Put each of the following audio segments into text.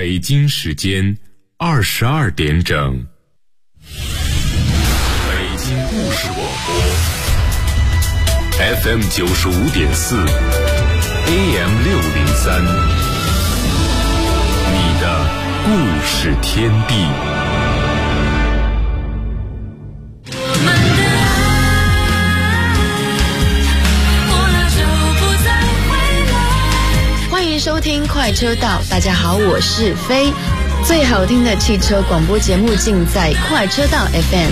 北京时间22点整。北京故事广播 FM 95.4 AM 603，你的故事天地。 欢迎收听快车道，大家好，我是飞。最好听的汽车广播节目尽在快车道 FM。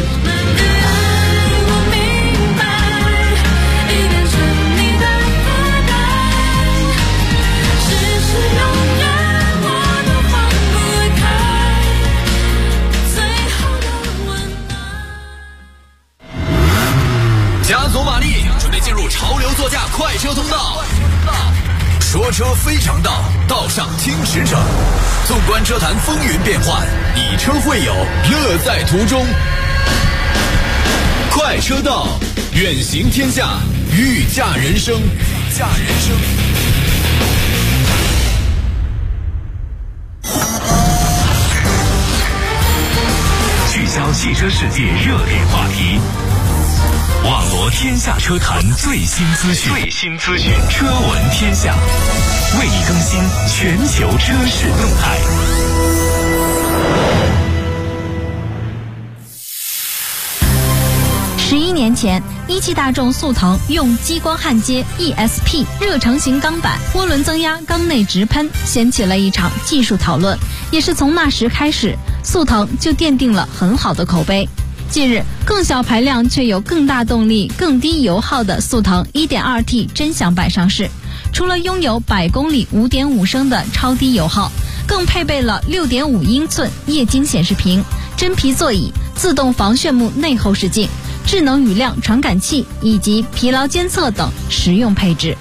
加足马力，准备进入潮流座驾快车通道。说车非常道，道上听驰骋。纵观车坛风云变幻，以车会友，乐在途中。快车道，远行天下，御驾人生。 聚焦汽车世界热点话题，网罗天下车坛最新资讯，车闻天下，为你更新全球车市动态。 11年前，一汽大众速腾用激光焊接 ESP 热成型钢板，涡轮增压，缸内直喷，掀起了一场技术讨论。也是从那时开始，速腾就奠定了很好的口碑。近日，更小排量却有更大动力、更低油耗的速腾 1.2T 真享版上市。除了拥有100公里 5.5 升的超低油耗，更配备了 6.5 英寸液晶显示屏、真皮座椅、自动防眩目内后视镜、智能雨量传感器以及疲劳监测等实用配置。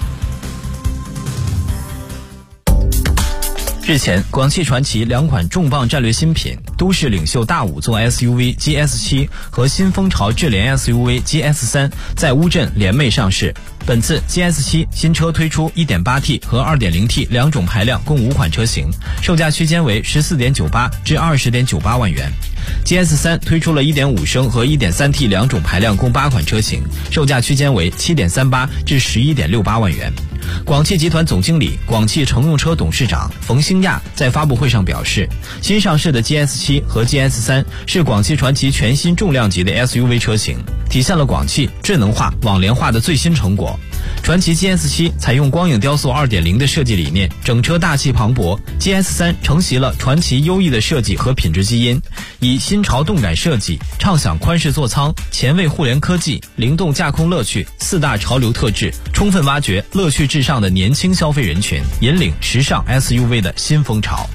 日前，广汽传祺两款重磅战略新品都市领袖大5座 SUV GS7 和新风潮智联 SUV GS3 在乌镇联袂上市。本次 GS7 新车推出 1.8T 和 2.0T 两种排量共5款车型，售价区间为 14.98 至 20.98 万元。GS3 推出了 1.5 升和 1.3T 两种排量共8款车型，售价区间为 7.38 至 11.68 万元。广汽集团总经理、广汽乘用车董事长冯兴亚在发布会上表示，新上市的 GS7 和 GS3 是广汽传祺全新重量级的 SUV 车型，体现了广汽智能化、网联化的最新成果。传祺 GS7 采用光影雕塑 2.0 的设计理念，整车大气磅礴。GS3 承袭了传祺优异的设计和品质基因，以新潮动感设计、畅享宽式座舱、前卫互联科技、灵动驾控乐趣4大潮流特质，充分挖掘乐趣至上的年轻消费人群，引领时尚 SUV 的新风潮。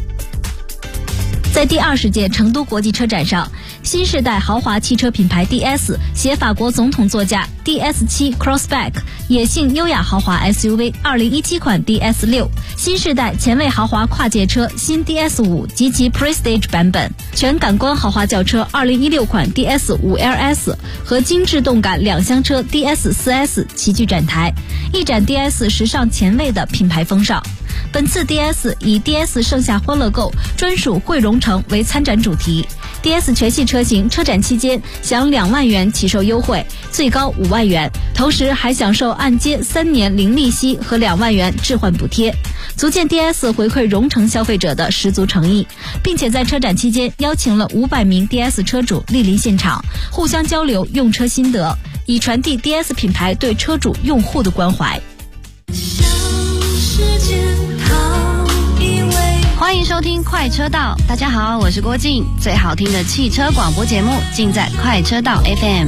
在第20届成都国际车展上，新世代豪华汽车品牌 DS 携法国总统座驾 DS7 Crossback 野性优雅豪华 SUV 2017款 DS6， 新世代前卫豪华跨界车新 DS5 及其 Prestige 版本，全感官豪华轿车2016款 DS5LS 和精致动感两厢车 DS4S 齐聚展台，一展 DS 时尚前卫的品牌风尚。本次 DS 以 DS 盛夏欢乐购专属汇融城为参展主题， DS 全系车型车展期间享2万元起售优惠，最高5万元，同时还享受按揭3年零利息和2万元置换补贴，足见 DS 回馈融城消费者的十足诚意，并且在车展期间邀请了500名 DS 车主莅临现场，互相交流用车心得，以传递 DS 品牌对车主用户的关怀。欢迎收听快车道，大家好，我是郭静，最好听的汽车广播节目尽在快车道 FM。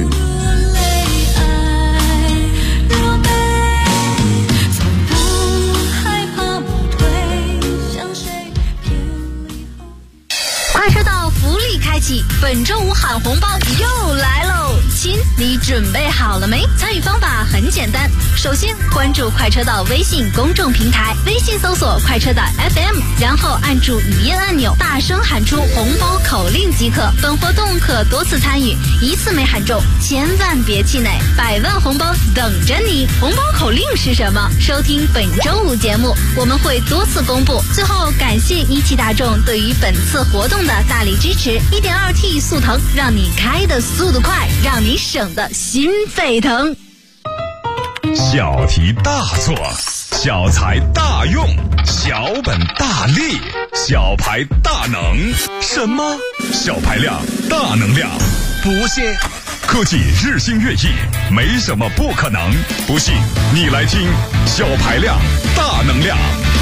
快车道福利开启，本周五喊红包又来喽！亲你准备好了没？参与方法很简单，首先关注快车道微信公众平台，微信搜索快车道 FM， 然后按住语音按钮，大声喊出红包口令即可。本活动可多次参与，一次没喊中千万别气馁，100万红包等着你。红包口令是什么？收听本周五节目，我们会多次公布。最后感谢17大众对于本次活动的大力支持。1.2T 速腾，让你开的速度快，让你省的心沸腾。 小题大做，小财大用，小本大利，小牌大能。什么？小排量，大能量？不信？科技日新月异，没什么不可能。不信你来听小排量大能量。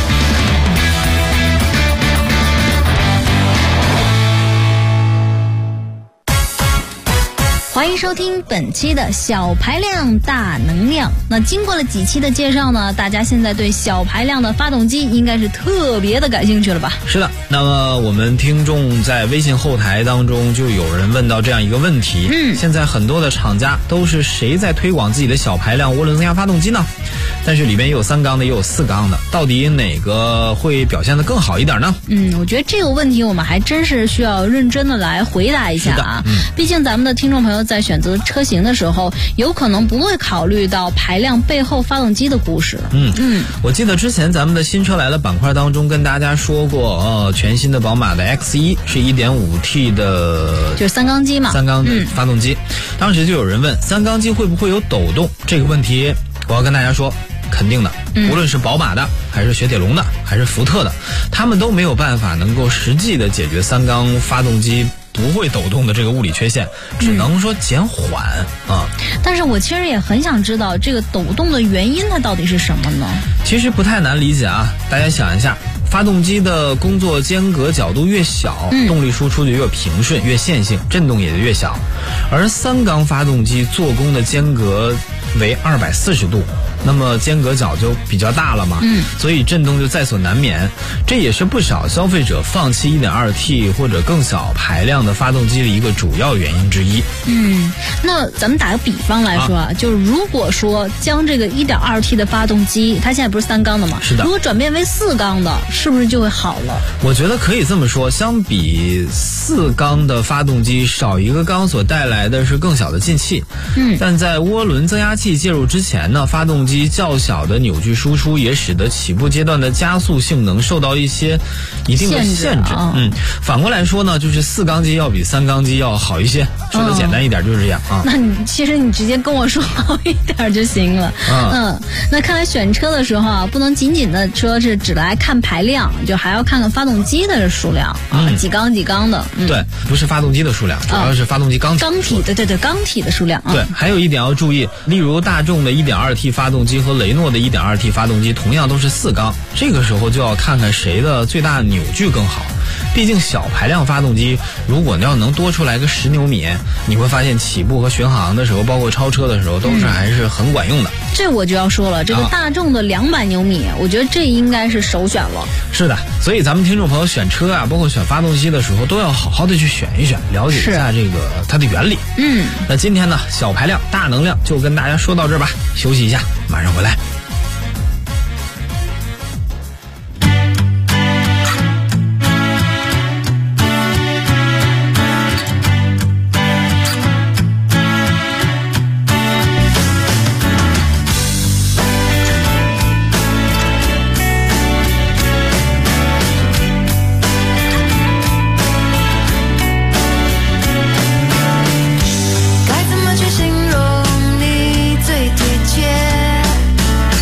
欢迎收听本期的小排量大能量。那经过了几期的介绍呢，大家现在对小排量的发动机应该是特别的感兴趣了吧？ 是的，那么我们听众在微信后台当中就有人问到这样一个问题，现在很多的厂家都是谁在推广自己的小排量涡轮增压发动机呢？但是里面也有3缸的也有4缸的，到底哪个会表现得更好一点呢？ 我觉得这个问题我们还真是需要认真的来回答一下啊。毕竟咱们的听众朋友在选择车型的时候，有可能不会考虑到排量背后发动机的故事。 我记得之前咱们的新车来了板块当中跟大家说过，全新的宝马的 X1 是 1.5T 的， 就是3缸机嘛 ，3缸的发动机。当时就有人问3缸机会不会有抖动这个问题，我要跟大家说肯定的，无论是宝马的还是雪铁龙的还是福特的，他们都没有办法能够实际的解决3缸发动机不会抖动的这个物理缺陷，只能说减缓啊。 但是我其实也很想知道这个抖动的原因它到底是什么呢？ 其实不太难理解啊，大家想一下，发动机的工作间隔角度越小，动力输出就越平顺越线性，震动也就越小。而3缸发动机做工的间隔为240度，那么间隔角就比较大了嘛，所以震动就在所难免。这也是不少消费者放弃 1.2T 或者更小排量的发动机的一个主要原因之一。 那咱们打个比方来说就是如果说将这个 1.2T 的发动机，它现在不是3缸的吗？ 是的。 如果转变为4缸的，是不是就会好了？ 我觉得可以这么说，相比4缸的发动机，少一个缸所带来的是更小的进气。但在涡轮增压器介入之前呢，发动机较小的扭矩输出也使得起步阶段的加速性能受到一些一定的限制。反过来说呢，就是4缸机要比3缸机要好一些，说的简单一点就是这样啊。 那其实你直接跟我说好一点就行了。那看来选车的时候啊，不能仅仅的说是只来看排量，就还要看看发动机的数量几缸的。 对，不是发动机的数量，主要是发动机缸体。 对，缸体的数量。 对，还有一点要注意，例如大众的 1.2T 发动机和雷诺的 1.2T 发动机同样都是4缸，这个时候就要看看谁的最大扭矩更好。毕竟小排量发动机，如果要能多出来个10牛米，你会发现起步和巡航的时候，包括超车的时候，都是还是很管用的。 这我就要说了，这个大众的200牛米，我觉得这应该是首选了。 是的，所以咱们听众朋友选车啊，包括选发动机的时候，都要好好的去选一选，了解一下这个它的原理。那今天呢，小排量大能量就跟大家说到这儿吧，休息一下，马上回来。 该怎么去形容你最贴切？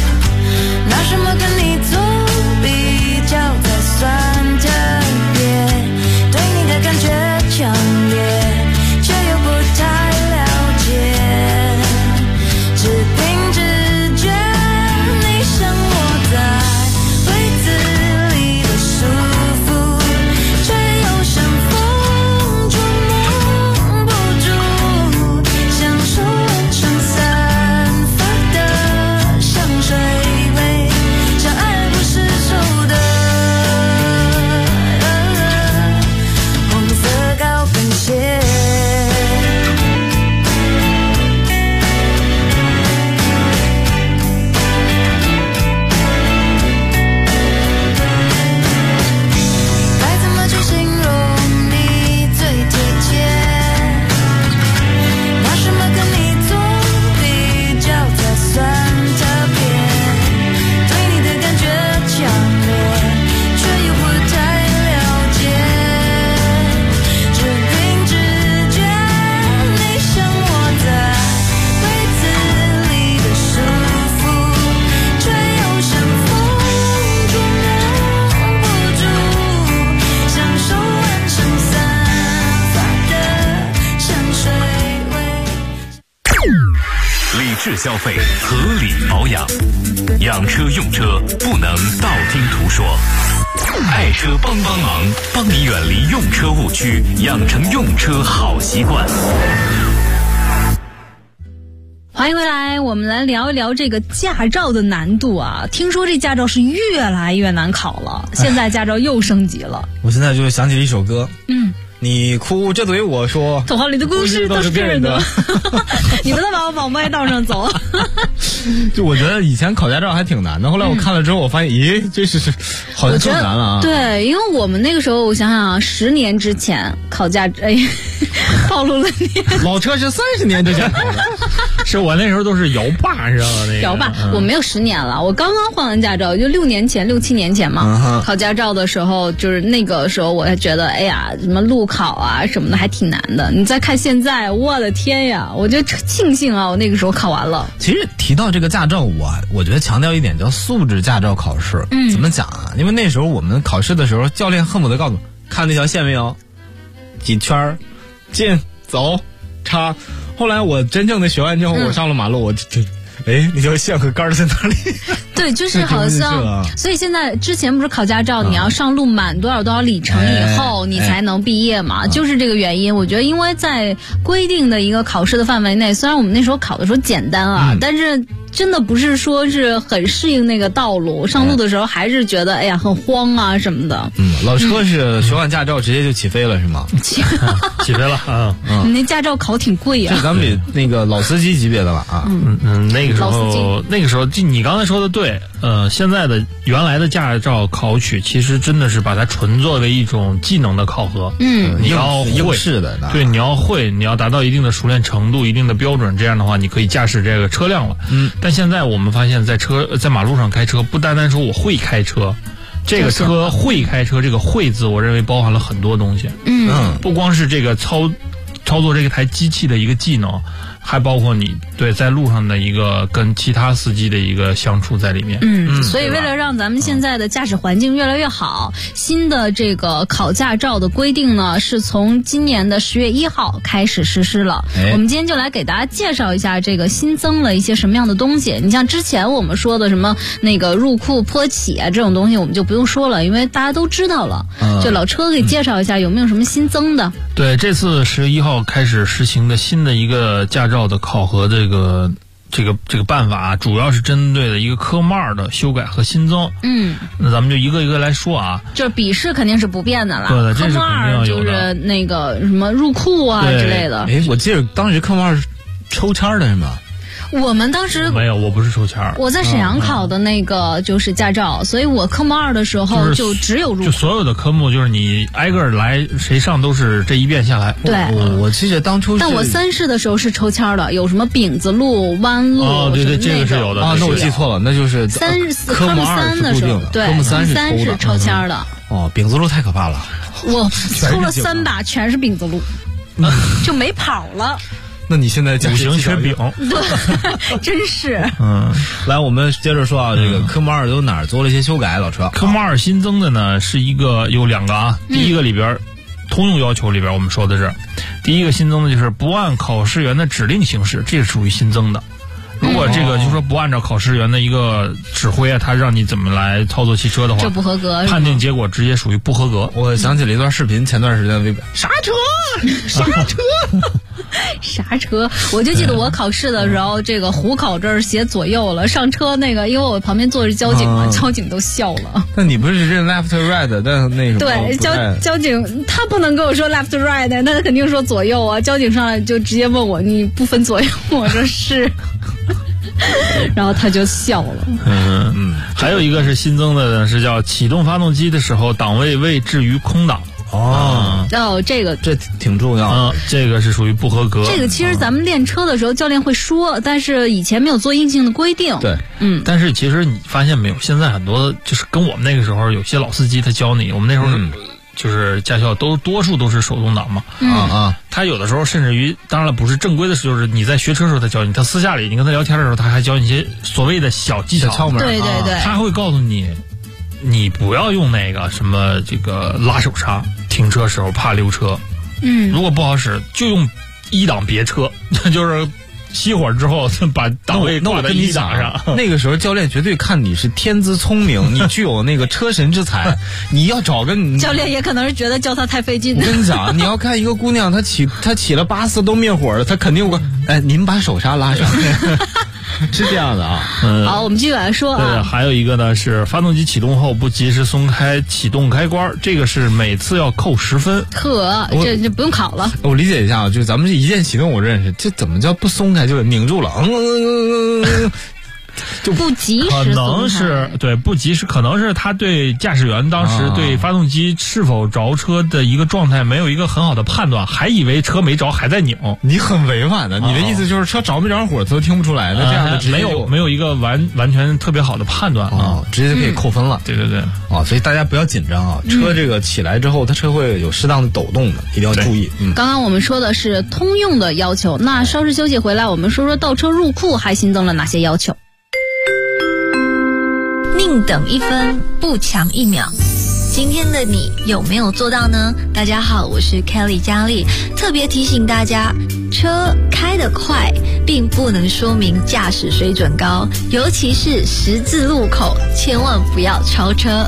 消费，合理保养。养车用车不能道听途说，爱车帮帮忙，帮你远离用车误区，养成用车好习惯。 欢迎回来，我们来聊一聊这个驾照的难度啊。听说这驾照是越来越难考了，现在驾照又升级了。 我现在就想起了一首歌，你哭这对我说， 童话里的故事都是骗人的。你不能把我往歪道上走。 就我觉得以前考驾照还挺难的，后来我看了之后，我发现，咦，这是好像更难了啊。 对，因为我们那个时候，我想想啊，10年之前考驾，暴露了年。 老车是30年之前考的， 是我那时候都是摇把，知道吗？那个摇把，我没有10年了，我刚刚换完驾照，就6年前、6、7年前嘛。考驾照的时候，就是那个时候，我还觉得，哎呀，什么路考啊什么的还挺难的。你再看现在，我的天呀，我就庆幸啊，我那个时候考完了。 其实提到这个驾照，我觉得强调一点叫素质驾照考试。怎么讲啊？因为那时候我们考试的时候，教练恨不得告诉我，看那条线没有，几圈，进走插。后来我真正的学完之后，我上了马路，我就那条线和杆在哪里？ 对，就是好像，所以现在之前不是考驾照，你要上路满多少里程以后，你才能毕业嘛，就是这个原因。我觉得，因为在规定的一个考试的范围内，虽然我们那时候考的时候简单啊，但是真的不是说是很适应那个道路，上路的时候还是觉得哎呀很慌啊什么的。 老车是学完驾照直接就起飞了是吗？ 起飞了啊！ 你那驾照考挺贵啊， 这咱们比那个老司机级别的了啊。 那个时候你刚才说的对，现在的原来的驾照考取其实真的是把它纯作为一种技能的考核。你要会是的， 对，你要会，你要达到一定的熟练程度、一定的标准，这样的话你可以驾驶这个车辆了。但现在我们发现，在马路上开车，不单单说我会开车，这个车会开车，这个会字，我认为包含了很多东西。不光是这个操作这个台机器的一个技能，还包括你在路上的一个跟其他司机的一个相处在里面。 所以为了让咱们现在的驾驶环境越来越好，新的这个考驾照的规定呢，是从今年的10月1号开始实施了。我们今天就来给大家介绍一下这个新增了一些什么样的东西。你像之前我们说的什么那个入库坡起啊这种东西，我们就不用说了，因为大家都知道了。就老车给介绍一下有没有什么新增的。 对，这次10月1号开始实行的新的一个驾照的考核这个办法，主要是针对的一个科目2的修改和新增。那咱们就一个一个来说啊。 就是笔试肯定是不变的了。 对的，这是肯定要有的。 科目2就是那个什么入库啊之类的。 我记得当时科目2是抽签的是吗？ 我们当时没有，我不是抽签。 我在沈阳考的那个就是驾照，所以我科目2的时候就只有入库。 就所有的科目就是你挨个来，谁上都是这一遍下来。 对， 我记得当初是。 但我3试的时候是抽签的，有什么丙子路、弯路。 对，这个是有的。 那我记错了，那就是科目3的时候，对， 科目3 是抽签的。 丙子路太可怕了。 我抽了3把，全是丙子路，就没跑了。 那你现在五行缺丙， 对，真是。 来，我们接着说啊，这个科目2有哪儿做了一些修改？老车， 科目2新增的呢是有2个啊。第一个里边，通用要求里边我们说的是，第一个新增的就是不按考试员的指令行事，这是属于新增的。如果这个就是说不按照考试员的一个指挥啊，他让你怎么来操作汽车的话， 这不合格， 判定结果直接属于不合格。 我想起了一段视频，前段时间微博刹车。 刹车！我就记得我考试的时候，这个虎口这儿写左右了，上车那个，因为我旁边坐着交警嘛，交警都笑了。 那你不是认 left right， 但那什么？ 对，交警他不能跟我说 left right， 那他肯定说左右啊。交警上来就直接问我，你不分左右？我说是。然后他就笑了。 还有一个是新增的呢，是叫启动发动机的时候档位未置于空档。 这挺重要。 这个是属于不合格。 这个其实咱们练车的时候教练会说，但是以前没有做硬性的规定。 对， 但是其实你发现没有，现在很多就是跟我们那个时候有些老司机他教你，我们那时候就是驾校多数都是手动挡嘛。他有的时候甚至于，当然了不是正规的，就是你在学车的时候他教你，他私下里你跟他聊天的时候他还教你一些所谓的小技巧、 窍门。 对， 他会告诉你。你不要用那个什么这个拉手刹，停车时候怕溜车。如果不好使，就用1档别车，就是熄火之后把档位挂在1档上。 那个时候教练绝对看你是天资聪明，你具有那个车神之才，你要找个教练也可能是觉得教他太费劲。 我跟你讲，你要看一个姑娘，她起了8次都灭火了，她肯定您把手刹拉上。是这样的啊。 好，我们继续来说啊。 对，还有一个呢是发动机启动后不及时松开启动开关，这个是每次要扣10分。 这不用考了。 我理解一下，就是咱们这一键启动我认识，这怎么叫不松开就是拧住了？ 就不及时， 可能是对不及时，可能是他对驾驶员当时对发动机是否着车的一个状态没有一个很好的判断，还以为车没着还在拧。 你很委婉的，你的意思就是车着没着火都听不出来，那这样的没有一个完全特别好的判断啊， 直接就可以扣分了。 对啊，所以大家不要紧张啊，车这个起来之后，它车会有适当的抖动的，一定要注意。 刚刚我们说的是通用的要求，那稍事休息回来，我们说说倒车入库还新增了哪些要求。 宁等1分，不强1秒。今天的你有没有做到呢？大家好，我是 Kelly 佳丽，特别提醒大家，车开得快并不能说明驾驶水准高，尤其是十字路口，千万不要超车。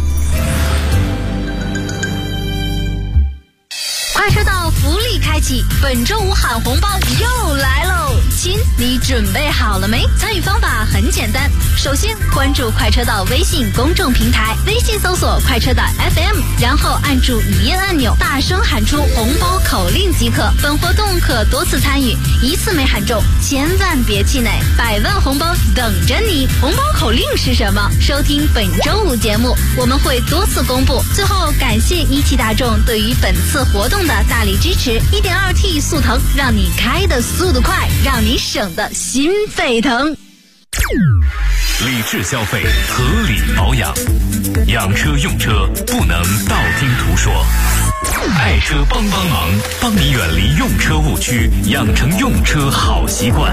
快车道福利开启，本周五喊红包又来喽！亲，你准备好了没？参与方法很简单，首先关注快车道微信公众平台，微信搜索快车道 FM， 然后按住语音按钮，大声喊出红包口令即可。本活动可多次参与，一次没喊中千万别气馁，100万红包等着你。红包口令是什么？收听本周五节目，我们会多次公布。最后感谢1汽大众对于本次活动的大力支持。 1.2T 速腾，让你开的速度快，让你省的心沸腾。 理智消费，合理保养，养车用车不能道听途说。爱车帮忙，帮你远离用车误区，养成用车好习惯。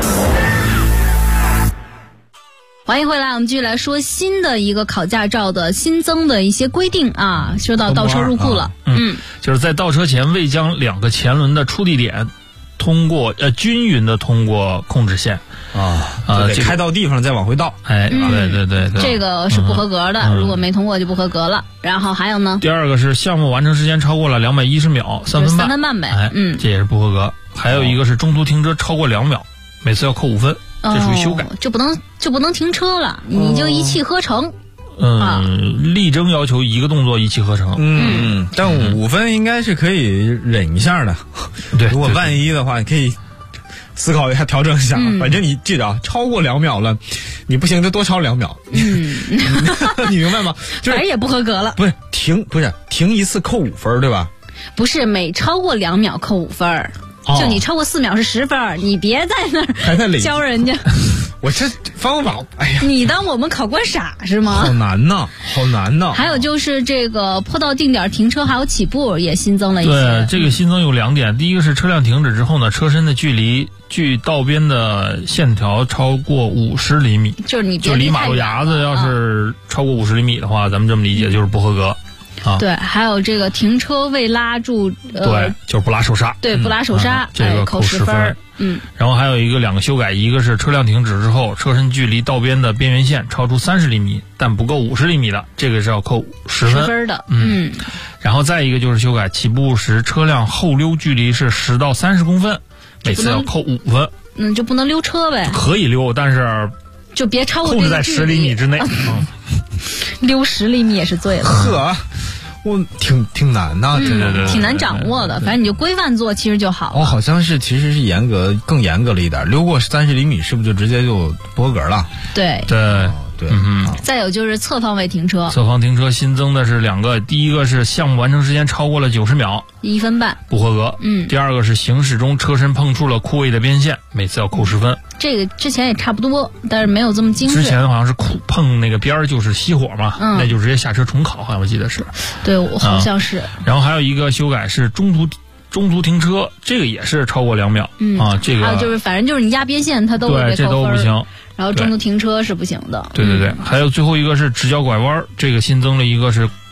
欢迎回来，我们继续来说新的一个考驾照的新增的一些规定啊，说到倒车入库了。 就是在倒车前未将2个前轮的触地点通过均匀的通过控制线开到地方再往回倒。 对， 这个是不合格的，如果没通过就不合格了。然后还有呢， 第二个是项目完成时间超过了210秒，3分半， 3分半呗。 这也是不合格。还有一个是中途停车超过2秒，每次要扣5分，这属于修改。 就不能停车了，你就一气呵成。 力争要求一个动作一气呵成。 但5分应该是可以忍一下的。 对， 如果万一的话，你可以思考一下，调整一下。反正你记着啊，超过2秒了，你不行就多超2秒。你明白吗？就是反正也不合格了。 不是停一次扣5分，对吧？ 不是，每超过2秒扣5分。就你超过4秒是10分，你别在那儿教人家。 我这方法，哎呀， 你当我们考官傻是吗？ 好难呐。 还有就是这个坡道定点停车还有起步也新增了一些。 对，这个新增有2点，第一个是车辆停止之后呢，车身的距离距道边的线条超过50厘米， 就是你就离马路牙子要是超过50厘米的话，咱们这么理解就是不合格。 对，还有这个停车未拉住， 对，就是不拉手刹。 对，不拉手刹， 这个扣10分。然后还有2个修改，一个是车辆停止之后，车身距离道边的边缘线超出30厘米，但不够50厘米的，这个是要扣10分的。 然后再一个就是修改，起步时车辆后溜距离是10到30公分，每次要扣5分。 就不能溜车呗？ 可以溜，但是就别超过控制在10厘米之内。 溜10厘米也是醉了。 我挺难的， 对， 挺难掌握的。反正你就规范做，其实就好了。 好像是其实是更严格了一点，溜过30厘米是不是就直接就不合格了？ 对。再有就是侧方位停车， 侧方停车新增的是2个，第一个是项目完成时间超过了90秒 ，1分半， 不合格。第二个是行驶中车身碰触了库位的边线，每次要扣10分。 这个之前也差不多，但是没有这么精致。 之前好像是碰那个边儿就是熄火嘛，那就直接下车重考，好像我记得是。 对，我好像是。 然后还有一个修改是中途停车，这个也是超过2秒。这个还有就是反正就是你压边线它都会被扣分， 这都不行。 然后中途停车是不行的。 对，还有最后一个是直角拐弯，这个新增了一个是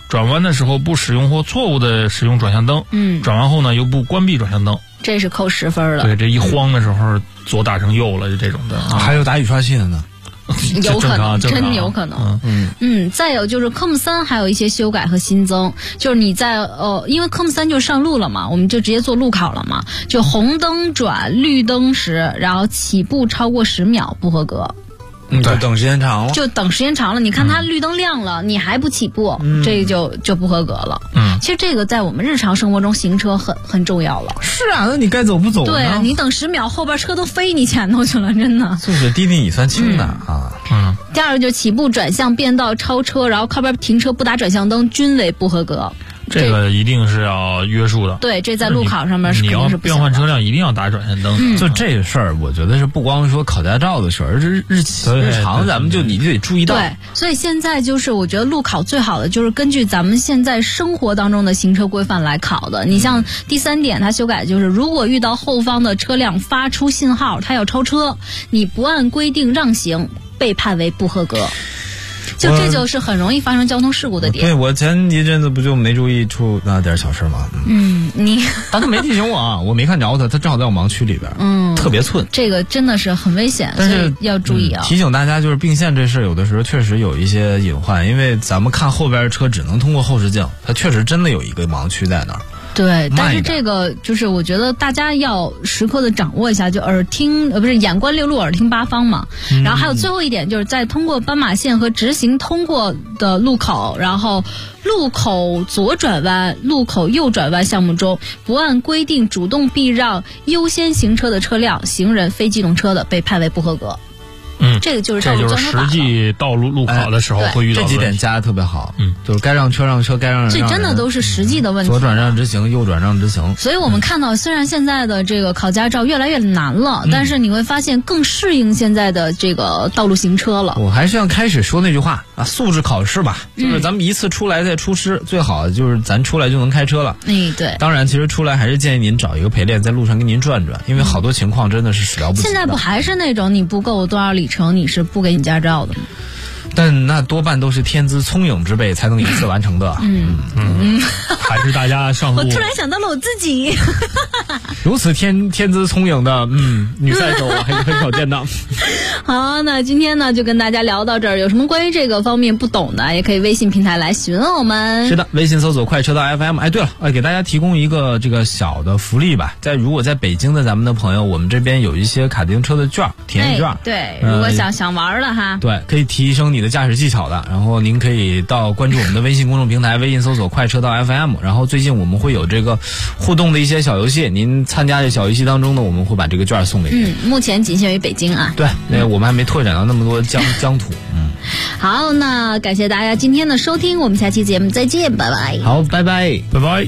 转弯的时候不使用或错误的使用转向灯，转弯后呢又不关闭转向灯， 这是扣10分的。 对，这一慌的时候左打成右了，就这种的。 还有打雨刷器的呢。 有可能，真有可能。再有就是科目3还有一些修改和新增，就是你在因为科目3就上路了嘛，我们就直接做路考了嘛，就红灯转绿灯时，然后起步超过10秒不合格。 就等时间长了， 就等时间长了，你看它绿灯亮了，你还不起步，这就不合格了。其实这个在我们日常生活中行车很重要了。 是啊，那你该走不走呢？ 对啊，你等10秒，后边车都飞你前头去了，真的。 就是滴滴你算轻的啊。 第二个就起步、转向、变道、超车，然后靠边停车不打转向灯，均为不合格。 这个一定是要约束的。 对，这在路考上面是肯定是不行的。 你要变换车辆一定要打转向灯。 就这个事儿，我觉得是不光说考驾照的事儿，而是日常咱们你得注意到。 对，所以现在就是我觉得路考最好的就是根据咱们现在生活当中的行车规范来考的。你像第3点，它修改就是如果遇到后方的车辆发出信号，它要超车，你不按规定让行，被判为不合格。就这就是很容易发生交通事故的点。 对，我前一阵子不就没注意出那点小事吗？ 但他没提醒我啊，我没看着他正好在我盲区里边，特别寸。 这个真的是很危险， 但是要注意啊。 提醒大家，就是并线这事有的时候确实有一些隐患，因为咱们看后边的车只能通过后视镜，它确实真的有一个盲区在那儿。 对，但是这个就是我觉得大家要时刻的掌握一下，就眼观六路，耳听八方嘛。然后还有最后一点，就是在通过斑马线和直行通过的路口，然后路口左转弯、路口右转弯项目中，不按规定主动避让优先行车的车辆、行人、非机动车的，被判为不合格。这个就是实际道路路考的时候会遇到这几点加的特别好。就是该让车让车，该让人让人。 这真的都是实际的问题。 左转让直行，右转让直行。 所以我们看到，虽然现在的这个考驾照越来越难了，但是你会发现更适应现在的这个道路行车了。 我还是要开始说那句话啊，素质考试吧，就是咱们一次出来再出师，最好就是咱出来就能开车了。 对。 当然，其实出来还是建议您找一个陪练，在路上跟您转转，因为好多情况真的是始料不及的。 现在不还是那种你不够多少里程，你是不给你驾照的吗？ 但那多半都是天资聪颖之辈才能一次完成的。 还是大家上路。 我突然想到了我自己， 如此天资聪颖的女赛手还是很少见的。 好，那今天呢就跟大家聊到这儿，有什么关于这个方面不懂的，也可以微信平台来询问我们。 是的，微信搜索快车道 FM。对了，给大家提供一个这个小的福利吧，如果在北京的咱们的朋友，我们这边有一些卡丁车的券，体验券。 对，如果想玩的哈， 对，可以提升你的驾驶技巧的。然后您可以关注我们的微信公众平台，微信搜索快车道 FM。然后最近我们会有这个互动的一些小游戏，您参加这小游戏当中呢，我们会把这个券送给您。 目前仅限于北京啊。 对，我们还没拓展到那么多疆土。 好，那感谢大家今天的收听，我们下期节目再见，拜拜。 好，拜拜， 拜拜。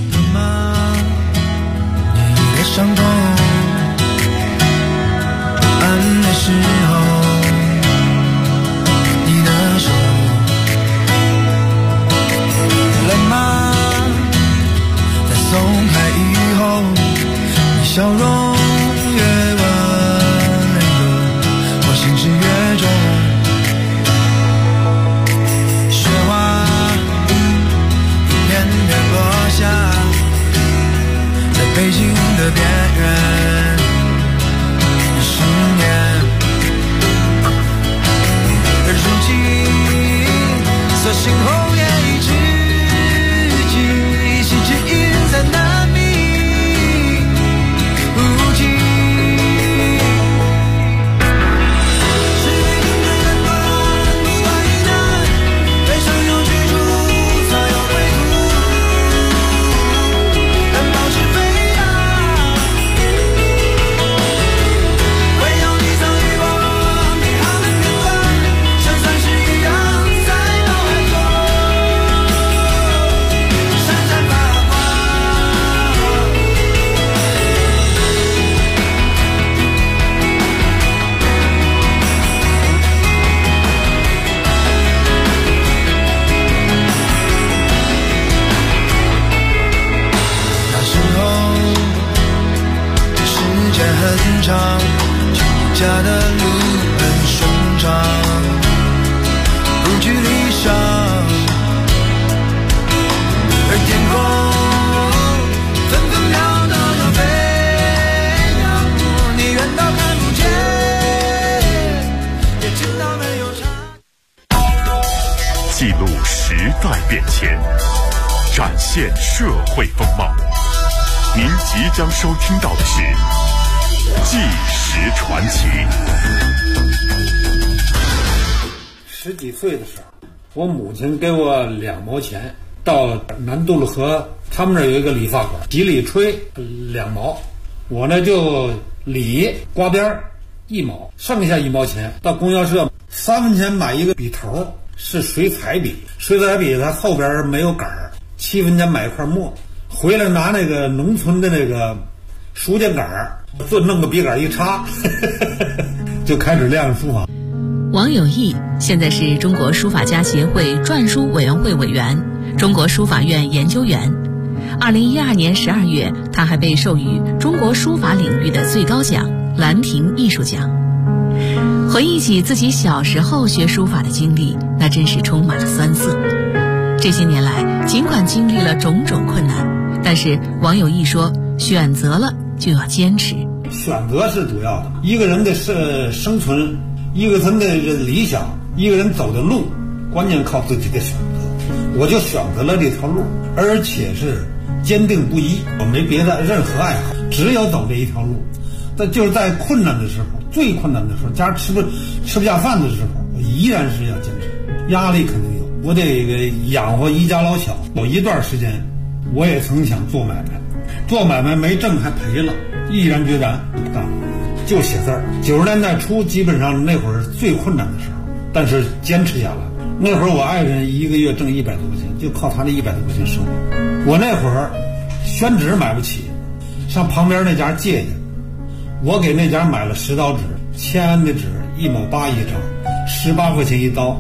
你的伤痛，不安的时候，你的手累吗？在松开以后，你笑容越温柔，我心事越重。雪花一片片落下。 记录时代变迁，展现社会风貌。您即将收听到的是《纪实传奇》。 10几岁的时候，我母亲给我2毛钱，到南渡路河，他们那儿有一个理发馆，洗理吹2毛，我呢就理刮边1毛，剩下1毛钱到供销社3分钱买一个笔头，是水彩笔，水彩笔它后边没有杆儿，7分钱买一块墨，回来拿那个农村的那个书架杆儿，弄个笔杆一插就开始练书法。 王有义现在是中国书法家协会篆书委员会委员、中国书法院研究员。2012年12月，他还被授予中国书法领域的最高奖兰亭艺术奖。回忆起自己小时候学书法的经历，那真是充满了酸涩。这些年来，尽管经历了种种困难，但是王有义说，选择了就要坚持。 选择是主要的，一个人的生存，一个人的理想，一个人走的路，关键靠自己的选择。我就选择了这条路，而且是坚定不移，我没别的任何爱好，只有走这一条路。但就是在困难的时候，最困难的时候，家吃不下饭的时候，我依然是要坚持。压力肯定有，我得养活一家老小。有一段时间，我也曾想做买卖，做买卖没挣还赔了，毅然决然不干，就写字儿。90年代初，基本上那会儿最困难的时候，但是坚持下来。那会儿我爱人一个月挣100多块钱，就靠他那100多块钱生活。我那会儿宣纸买不起，上旁边那家借去，我给那家买了10刀纸，签的纸1毛8一张，18块钱一刀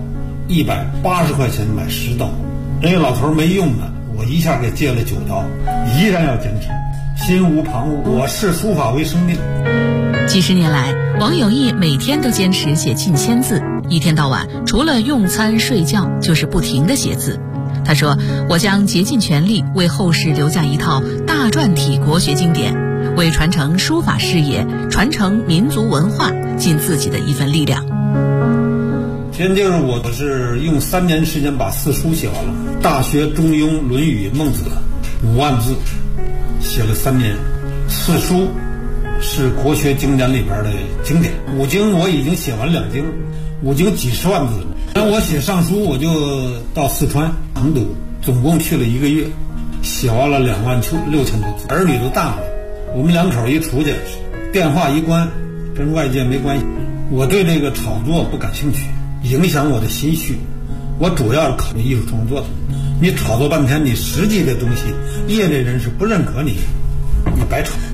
，180块钱买10刀。人家老头没用的，我一下给借了9刀，依然要坚持，心无旁骛。我视书法为生命。 几十年来，王有义每天都坚持写近1000字，一天到晚除了用餐睡觉就是不停地写字。他说，我将竭尽全力为后世留下一套大篆体国学经典，为传承书法事业、传承民族文化尽自己的一份力量。 现就是我是用3年时间把4书写完了，《大学》《中庸》《论语》《孟子》5万字，写了3年。4书是国学经典里边的经典，5经我已经写完2经，5经几十万字了。然后我写上书，我就到四川成都，总共去了1个月，写完了26000多字。儿女都大了，我们2口一出去，电话一关，跟外界没关系。我对这个炒作不感兴趣，影响我的心绪。我主要是考虑艺术创作的。你炒作半天，你实际的东西，业内人士不认可你，你白炒。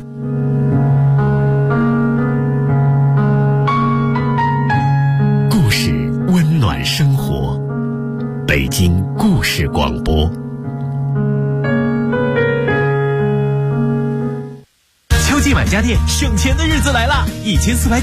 故事温暖生活，北京故事广播。秋季买家电省钱的日子来了，1400